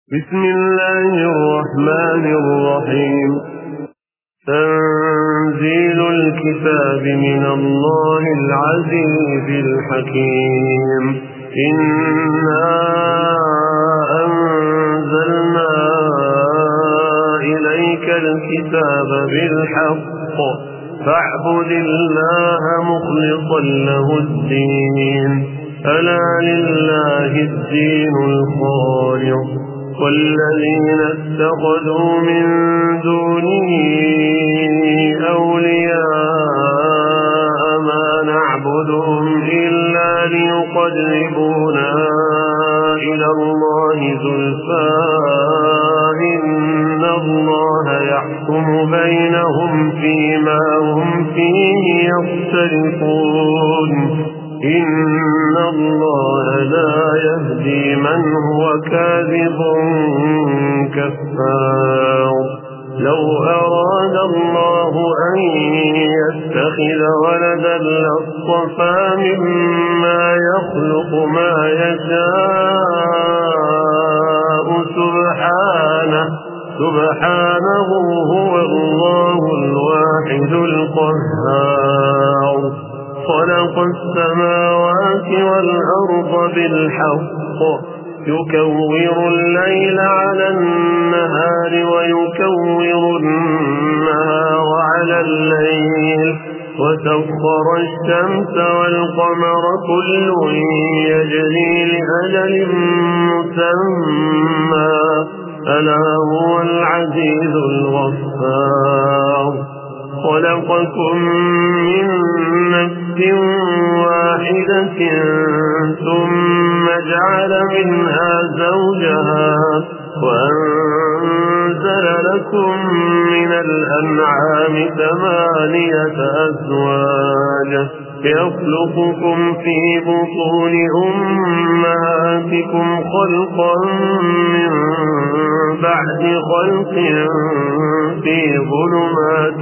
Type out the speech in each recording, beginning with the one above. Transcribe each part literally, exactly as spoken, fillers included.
بسم الله الرحمن الرحيم. تنزيل الكتاب من الله العزيز الحكيم. إنا أنزلنا إليك الكتاب بالحق فاعبد الله مخلصا له الدين ألا لله الدين الخالص والذين اتخذوا من دونه أولياء ما نعبدهم إلا ليقربونا إلى الله زلفى إن الله يحكم بينهم فيما هم فيه يختلفون إن الله لا يهدي من هو كاذب كفار. لو أراد الله أن يتخذ ولدا لاصطفى مما يخلق ما يشاء سبحانه سبحانه هو الله الواحد القهار. خلق السماوات والأرض بالحق يكور الليل على النهار ويكور النهار على الليل وسخر الشمس والقمر كل يجري لأجل مسمى ألا هو العزيز الغفار. خلقكم من نفس واحدة ثم جعل منها زوجها وأنزل لكم من الأنعام ثمانية أزواج يخلقكم في بطون أمهاتكم خلقا من بعد خلق في ظلمات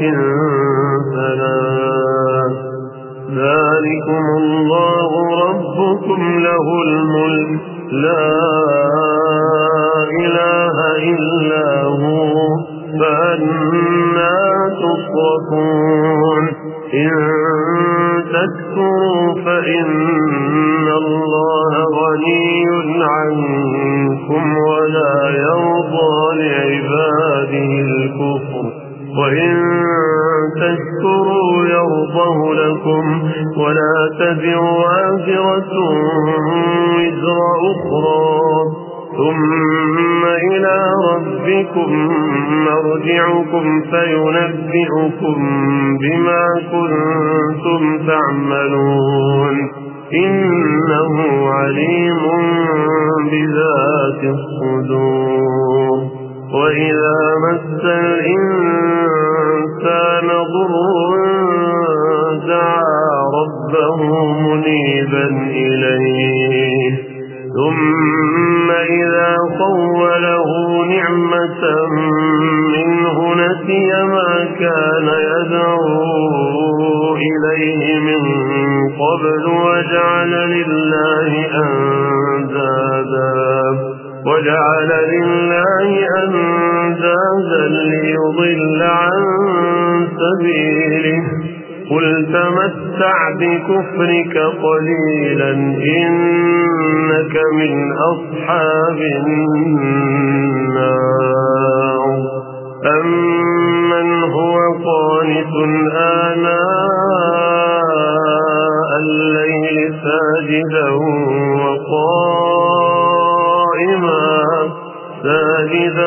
ثلاث ذلكم الله ربكم له الملك لا إله إلا هو فأنى تصرفون. إن تكفروا فإن الله غني عنكم ولا يرضى لعباده الكفر وإن تشكروا يرضه لكم ولا تزر وازرة وزر أخرى ثم إلى ربكم مرجعكم فينبئكم بما كنتم تعملون إنه عليم بذات الصدور. وإذا مس الإنسان ضر دعا ربه منيبا إليه ثم إذا خوله نعمة منه نسي ما كان يدعو إليه من قبل وجعل لله أندادا وجعل لله أندادا ليضل عن سبيله قل تمتع بكفرك قليلا إنك من أصحاب النار. أمن هو قانت آناء الليل ساجدا وقائما ساجدا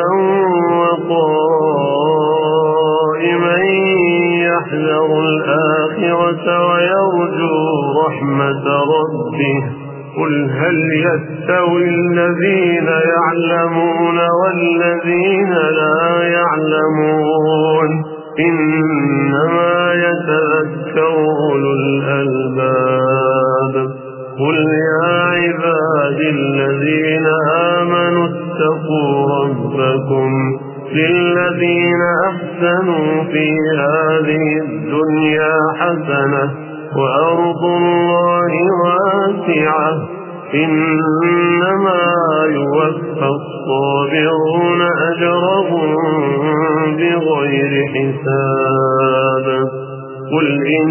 وقائما يحذر الآخرة ويرجو رحمة ربه قل هل يستوي الذين يعلمون والذين لا يعلمون إنما يتذكر أولو الألباب. قل يا عبادي الذين آمنوا اتقوا ربكم للذين أحسنوا في هذه الدنيا حسنة وأرض الله واسعة إنما يوفى الصابرون أجرهم بغير حساب قل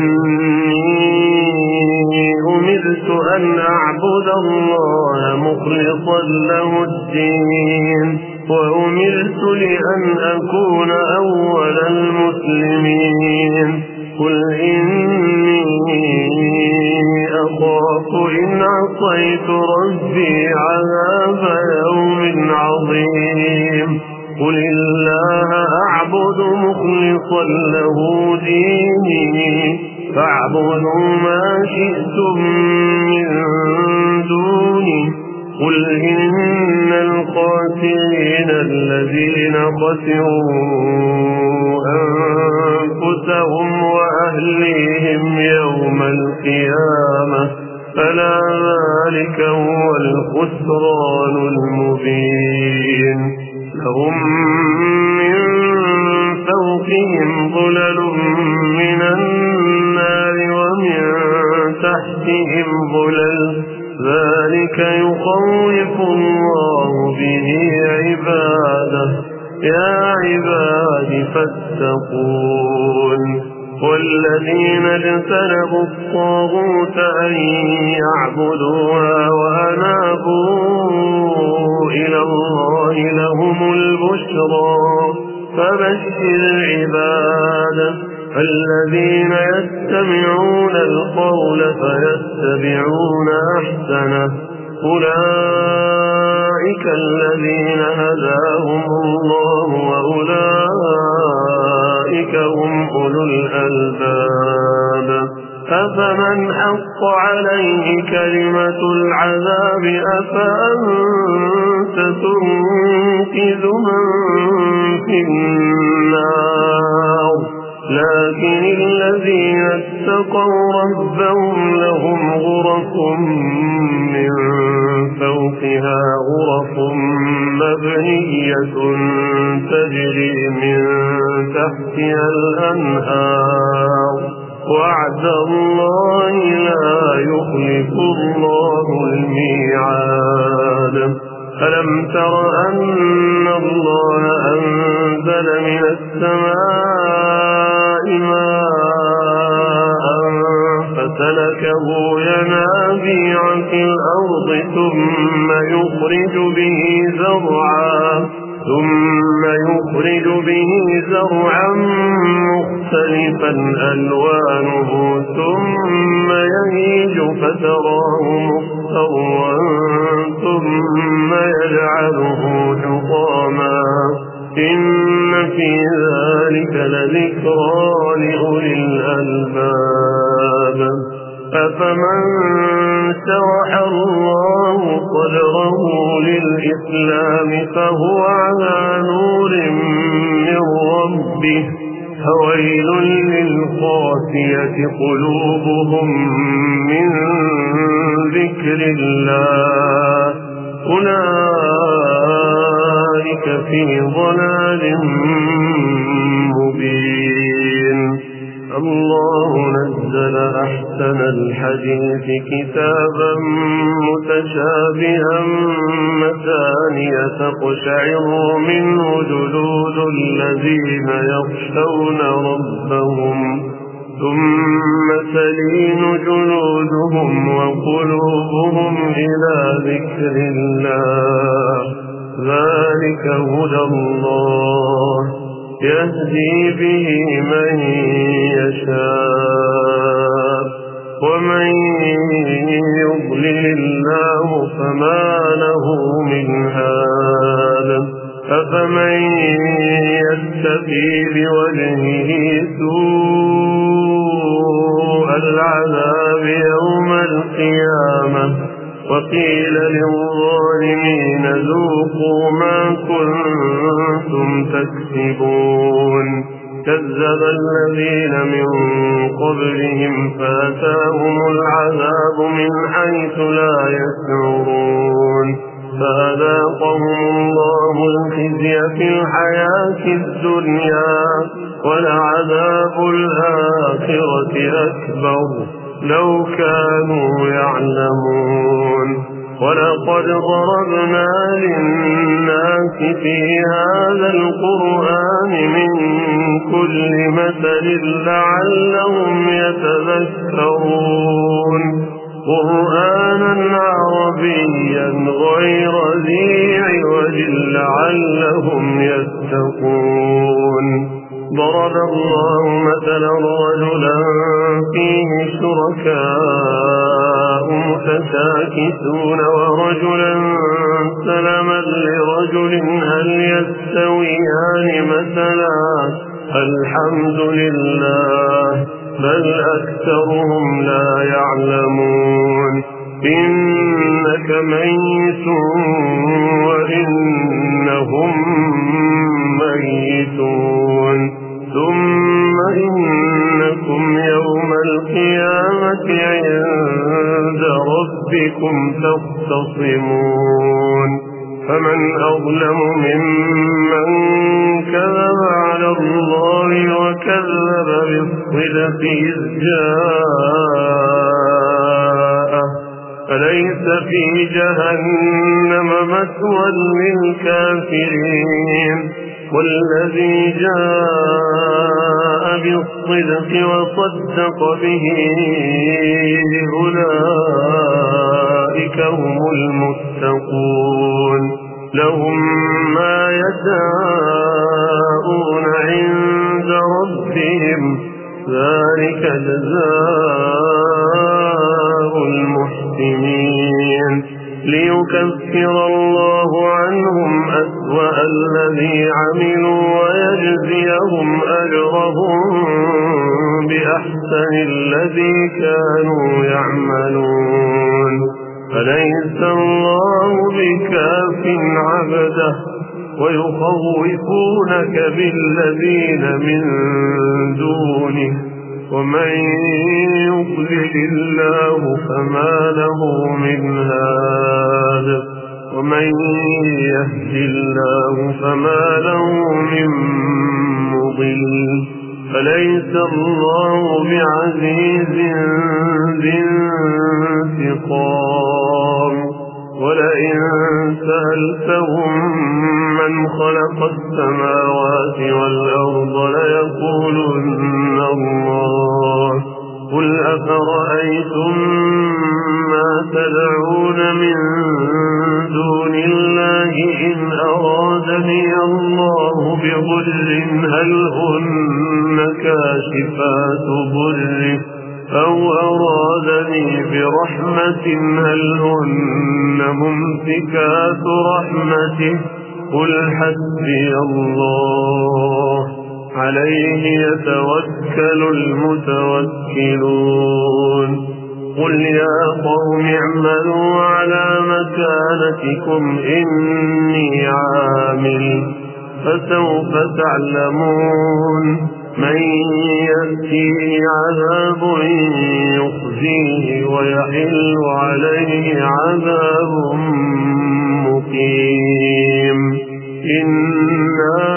إني أمرت أن أعبد الله مخلصا له الدين وأمرت لأن أكون أول المسلمين قل إني أخاف إن عصيت ربي عذاب يوم عظيم قل الله أعبد مخلصا له ديني فاعبدوا ما شئتم من دوني قل إن الخاسرين الذين خسروا أنفسهم وأهليهم يوم القيامة ألا ذلك هو الخسران المبين لهم من فوقهم ظلل من النار ومن تحتهم ظلل ذلك يخوف الله به عباده يا عباد فاتقون والذين اجتنبوا الطاغوت أن يعبدوها وأنابوا إلى الله لهم البشرى فبشر عباده الذين يستمعون القول فيتبعون أحسنه أولئك الذين هداهم الله وأولئك هم أولو الألباب أفمن حق عليه كلمة العذاب أفأنت تنقذ من في النار لكن الذين اتقوا ربهم لهم غرف من فوقها غرف مبنية تجري من تحتها الأنهار وعد الله لا يخلف الله الميعاد ألم تر أن الله أنزل من السماء ماء فسلكه ينابيع في الأرض ثم يخرج به زرعا ثم يخرج به زرعا مختلفا ألوانه ثم يهيج فتراه مصفرا ثم يجعله حطاما إن في ذلك لذكرى لأولي الألباب أفمن شرح الله صدره للإسلام فهو على نور من ربه فويل للقاسية قلوبهم من ذكر الله أولئك في ضلال مبين الله نزل أحسن الحديث كتابا متشابها مثانية تقشعر منه جلود الذين يخشون ربهم ثم تلين جلودهم وقلوبهم إلى ذكر الله ذلك هدى الله يهدي به من يشاء ومن يضلل الله فما له من هاد أفمن يتقي بوجهه سوء العذاب يوم القيامة وقيل للظالمين ذوقوا ما كنتم تكسبون كذب الذين من قبلهم فأتاهم العذاب من حيث لا يشعرون فأذاقهم الله الخزي في الحياة الدنيا ولعذاب الآخرة أكبر لو كانوا يعلمون ولقد ضربنا للناس في هذا القرآن من كل مثل لعلهم يتذكرون قرآنا عربيا غير ذي عوج لعلهم يتقون ضرب الله مثلا رجلا فيه شركاء متشاكسون ورجلا سلما لرجل هل يستويان مثلا الحمد لله بل أكثرهم لا يعلمون إنك ميت وإنهم ميتون ثم إنكم يوم القيامة عند ربكم تختصمون فمن أظلم ممن كذب على الله وكذب بالصدق إذ جاءه أليس في جهنم مثوى للكافرين والذي جاء بالصدق وصدق به أولئك هم المتقون لهم ما يشاءون عند ربهم ذلك جزاء المحسنين ليكفر الله عنهم أسوأ الذي عملوا ويجزيهم أجرهم بأحسن الذي كانوا يعملون أليس الله بكاف عبده ويخوفونك بالذين من دونه ومن يضلل الله فما له من هاد ومن يهد الله فما له من مضل فليس الله بعزيز ذي انتقام ولئن سألتهم من خلق السماوات والأرض ليقولن الله قل أفرأيتم ما تدعون من دون الله إن أرادني الله بضر هل هن كاشفات ضره أو أرادني برحمة هل هن ممسكات رحمته قل حسبي الله عليه يتوكل المتوكلون قل يا قوم اعملوا على مكانتكم إني عامل فسوف تعلمون من يأتيه عذاب يخزيه ويحل عليه عذاب مقيم إنا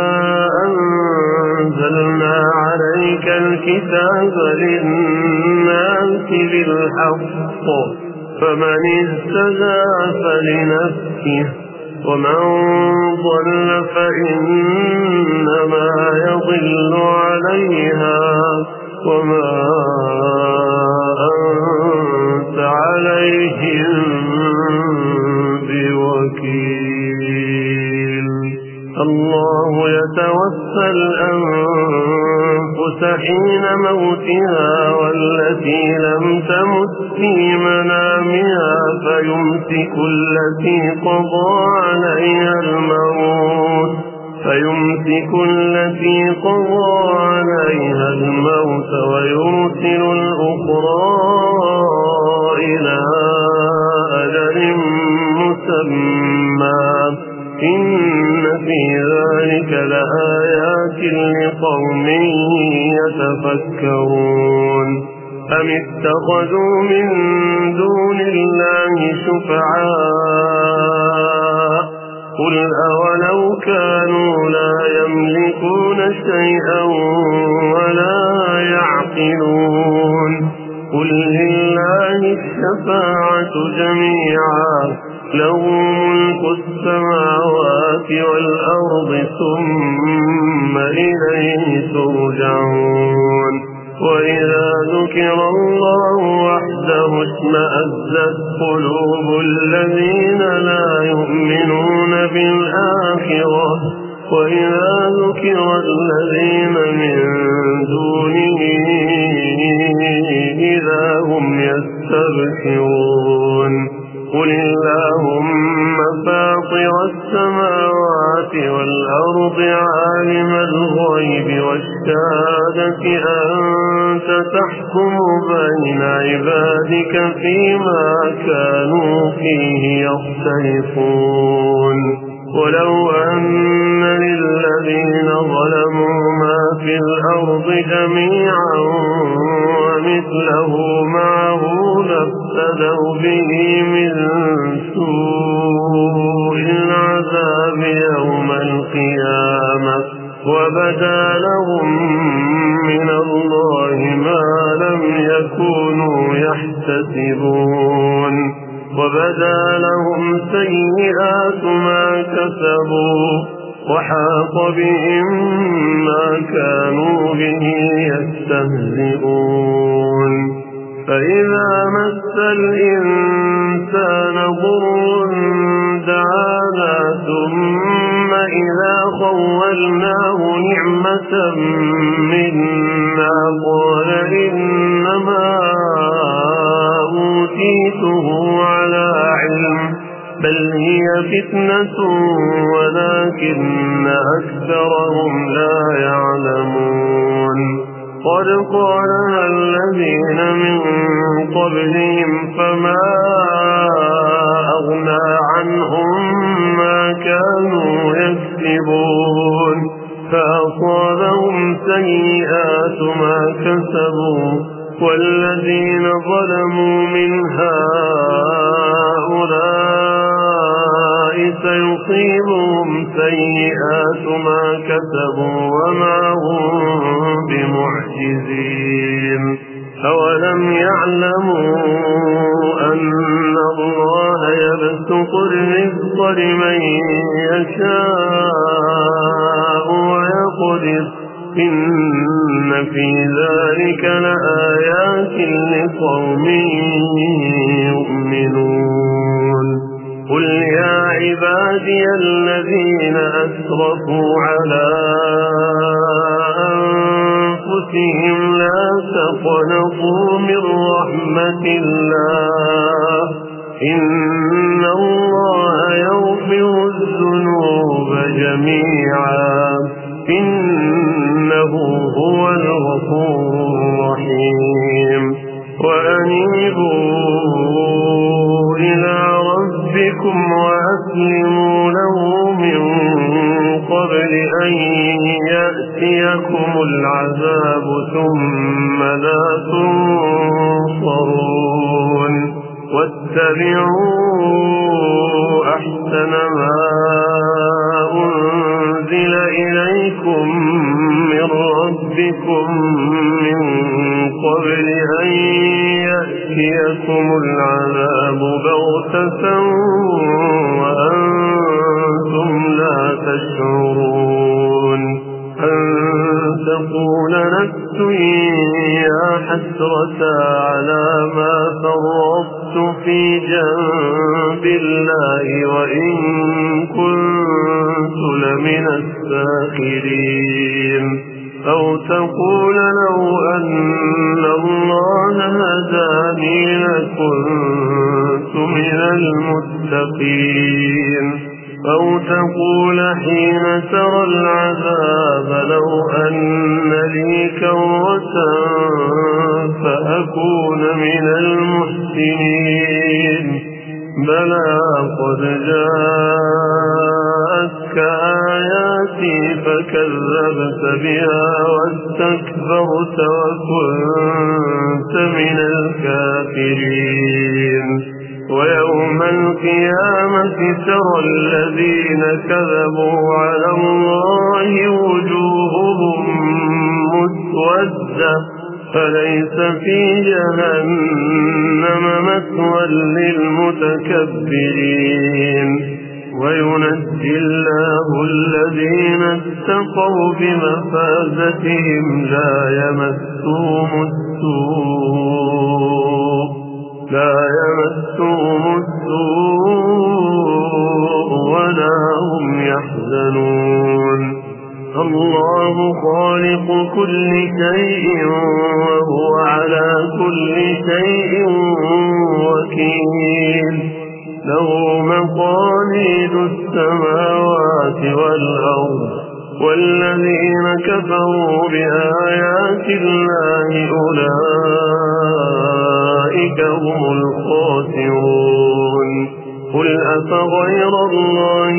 أنزلنا عليك الكتاب للناس بالحق فمن اهتدى فلنفسه ومن ضل فإنما يضل عليها وما أنت عليهم بوكيل الله يتوفى الأنفس حين موتها والتي لم تمت في منامها فيمسك التي قضى عليها الموت فيمسك التي قضى عليها الموت ويرسل الأخرى إلى أجل مسمى إن في ذلك لآيات لقوم يتفكرون أم اتخذوا من دون الله شفعاء قل أولو كانوا لا يملكون شيئا ولا يعقلون قل لله الشفاعة جميعا السماوات والأرض ثم إليه ترجعون وإذا ذكر الله وحده اشمأزت قلوب الذين لا يؤمنون بالآخرة وإذا ذكر الذين من دونه إذا هم يستبشرون قل اللهم فاطر السماوات والأرض عالم الغيب والشهادة أنت تحكم بين عبادك فيما كانوا فيه يختلفون ولو أن للذين ظلموا ما في الأرض جميعا ومثله معه لافتدوا به من سوء العذاب يوم القيامة وبدا لهم من الله ما لم يكونوا يحتسبون وبدا لهم سيئات ما كسبوا وحاق بهم ما كانوا به يستهزئون فإذا مس الإنسان ضر دعانا ثم إذا خولناه نعمة منا قال إنما أوتيته على علم بل هي فتنة ولكن أكثرهم لا يعلمون قد قالها الذين من قبلهم فما أغنى عنهم ما كانوا يكسبون فأصابهم سيئات ما كسبوا والذين ظلموا من هؤلاء سيصيبهم سيئات ما كسبوا وما هم بمعجزين أولم يعلموا أن الله يبسط الرزق لمن يشاء ويقدر إن في ذلك لآيات لقوم يؤمنون قل يا عبادي الذين أسرفوا على أنفسهم لا تقنطوا من رحمة الله إن الله يغفر الذنوب جميعا إنه هو الغفور الرحيم وأنيبوا إلى ربكم وأسلموا له من قبل أن يأتيكم العذاب ثم لا تنصرون واتبعوا أحسن ما أنزل إليكم من ربكم من قبل أن يأتيكم العذاب بغتة وأنتم لا تشعرون أن تقول نفس يا حسرة على ما فرطت في جنب الله وإن كنت لمن الساخرين أو تقول لو أن الله هداني لكنت من المتقين أو تقول حين ترى العذاب لو أن لي كرة فأكون من المحسنين بلى قد جاءتك آياتي فكذبت بها واستكبرت وكنت من الكافرين ويوم القيامة ترى الذين كذبوا على الله وجوههم مسودة فليس في جهنم مثوى للمتكبرين وينجي الله الذين اتقوا بمفازتهم لا يمسهم السوء لا يمسهم السوء ولا هم يحزنون الله خالق كل شيء وهو على كل شيء وكيل له مقاليد السماوات والأرض والذين كفروا بآيات الله أولئك هم الخاسرون قل أفغير الله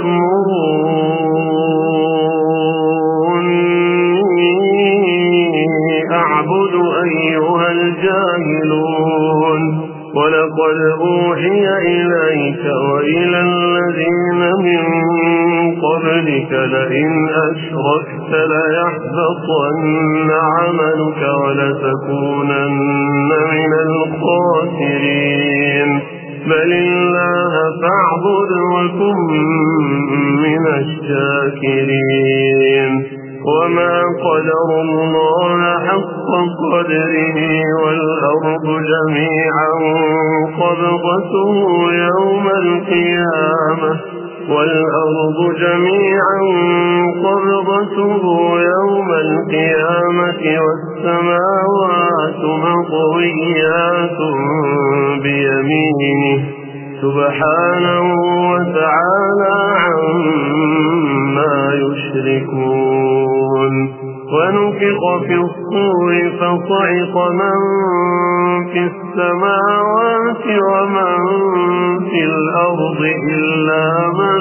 تأمروني أعبد أيها الجاهلون ولقد أوحي إليك وإلى الذين من قبلك لئن أشركت ليحبطن عملك ولتكونن من الخاسرين بل الله فاعبد وكن من الشاكرين وما قدر الله حق قدره والأرض جميعا قبضته يوم القيامة والأرض جميعا قبضته يوم القيامة والسماوات مطويات بيمينه سبحانه وتعالى عما يشركون ونفخ في الصور فصعق من في السماوات ومن في الأرض إلا من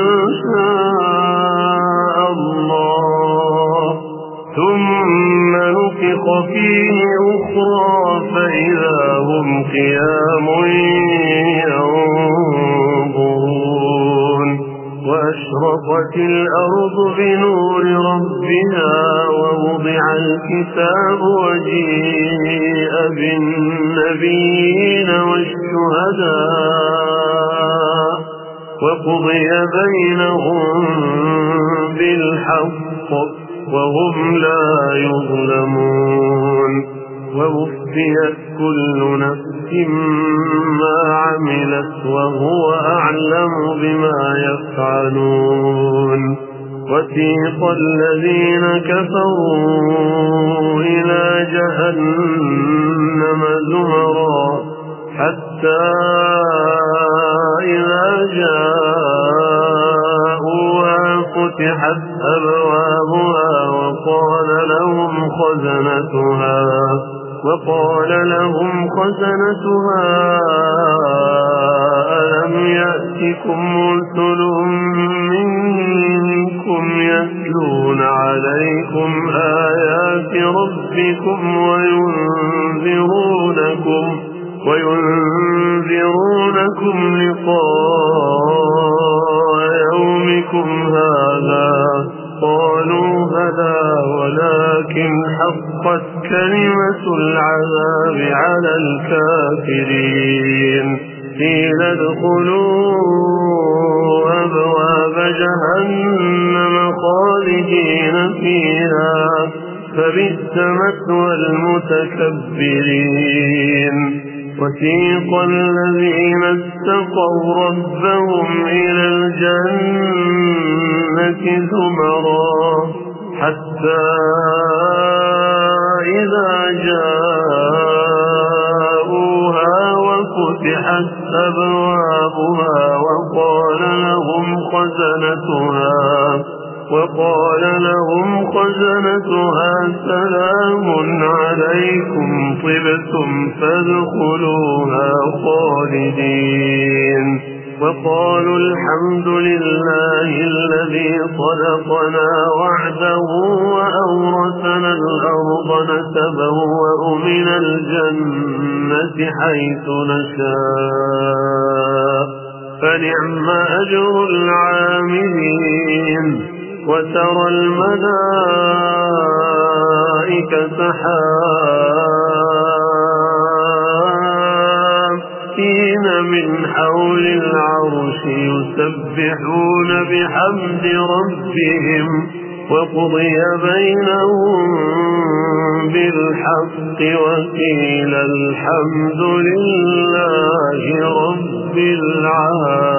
شاء الله ثم نفخ فيه أخرى فإذا هم قيام ينظرون وأشرقت الأرض بنور ربها ووضع الكتاب وجيء بالنبيين والشهداء وقضي بينهم بالحق وهم لا يظلمون ووفيت كل نفس ما عملت وهو أعلم بما يفعلون وسيق الذين كفروا إلى جهنم زمرا حتى إذا جاءوها فتحت أبوابها وقال لهم خزنتها وقال لهم خزنتها ألم يأتكم رسل منكم يتلون عليكم آيات ربكم وينذرونكم وينذرونكم لقاء يومكم هذا قالوا بلى ولكن حقت كلمة العذاب على الكافرين قيل ادخلوا أبواب جهنم خالدين فيها فبئس مثوى المتكبرين وسيق الذين اتقوا ربهم إلى الجنة زمرا حتى إذا جاءوها وفتحت أبوابها وقال لهم خزنتها وقال لهم خزنتها سلام عليكم طبتم فادخلوها خالدين وقالوا الحمد لله الذي صدقنا وعده وأورثنا الأرض نتبوأ من الجنة حيث نشاء فنعم أجر العاملين وترى الملائكة حافين من حول العرش يسبحون بحمد ربهم وقضي بينهم بالحق وقيل الحمد لله رب العالمين.